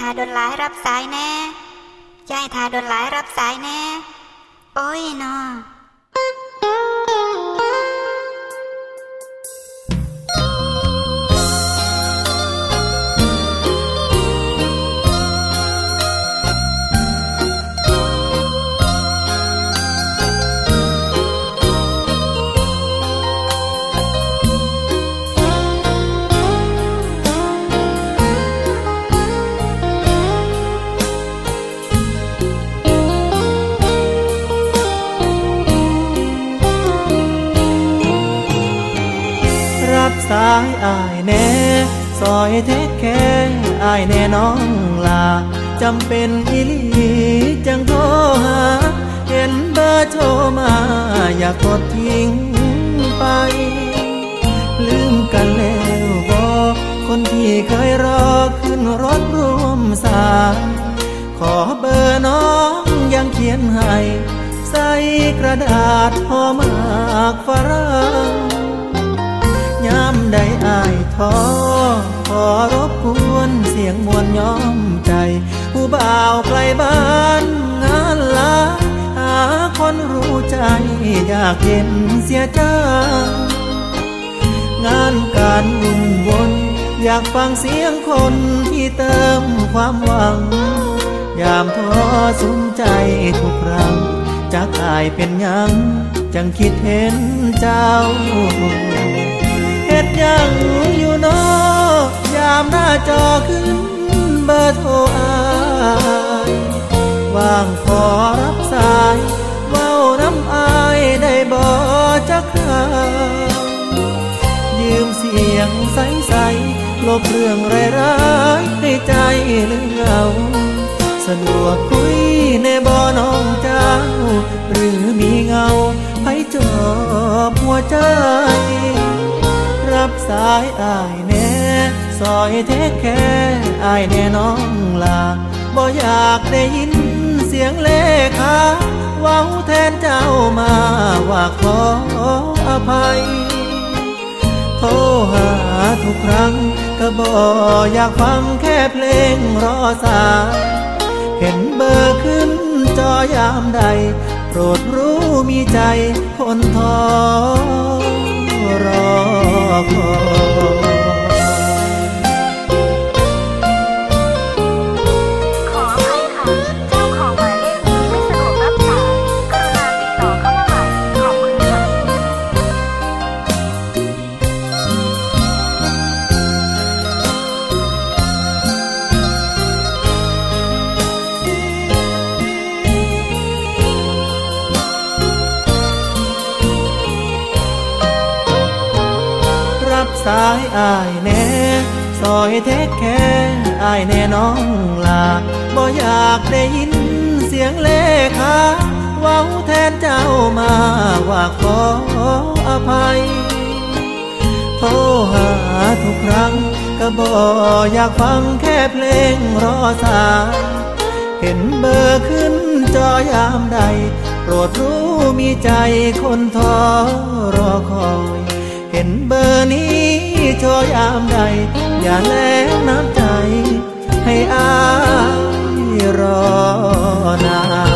ทาโดนหลายรับสายแน่ยายทาโดนหลายรับสายแน่โอ้ยนอสายอายแน่ซอยเทคแค่อายแน่น้องลาจำเป็นอีหลีจังโทรหาเห็นเบอร์โทรมาอยากกดทิ้งไปลืมกันแล้วบ่คนที่เคยรอขึ้นรถร่วมสายขอเบอร์น้องยังเขียนให้ใส่กระดาษห่อมากฝรั่งยามใดอายท้อขอรบกวนเสียงมวลย้อมใจผู้บ่าวไกลบ้านงานลาหาคนรู้ใจอยากเห็นเสียจังงานการวุ่นวนอยากฟังเสียงคนที่เติมความหวังยามท้อสุมใจทุกครั้งจากอายเป็นยังจังคิดเห็นเจ้าเฮ็ดยังอยู่น้อยามหน้าจอขึ้นเบอร์โทรอายว่างขอรับสายเว้าน้ำอายได้บ่จักครายืมเสียงใสๆลบเรื่องร้ายๆให้ใจลืมเหงาสะดวกคุยในบ่น้องเจ้าหรือมีเงาให้จอบหัวใจรับสายอายแน่ซอยเทคแค่อายแน่น้องลาบ่อยากได้ยินเสียงเลขาเว้าแทนเจ้ามาว่าขออภัยโทรหาทุกครั้งก็บ่อยากฟังแค่เพลงรอสายเห็นเบอร์ขึ้นจอยามใดโปรดรู้มีใจคนท้อรอคอยขออภัยค่ะเจ้าของหมายเลขนี้ไม่สะดวกรับสายกรุณาติดต่อเข้ามาใหม่ขอบคุณค่ะสายอายแน่ซอยเทคแค่อายแน่น้องลาบ่อยากได้ยินเสียงเลขาเว้าแทนเจ้ามาว่าขออภัยโทรหาทุกครั้งก็บ่อยากฟังแค่เพลงรอสายเห็นเบอร์ขึ้นจอยามใดโปรดรู้มีใจคนท้อรอคอยเห็นเบอร์นี้โชว์ยามใดอย่าแลงน้ำใจให้อายรอนาน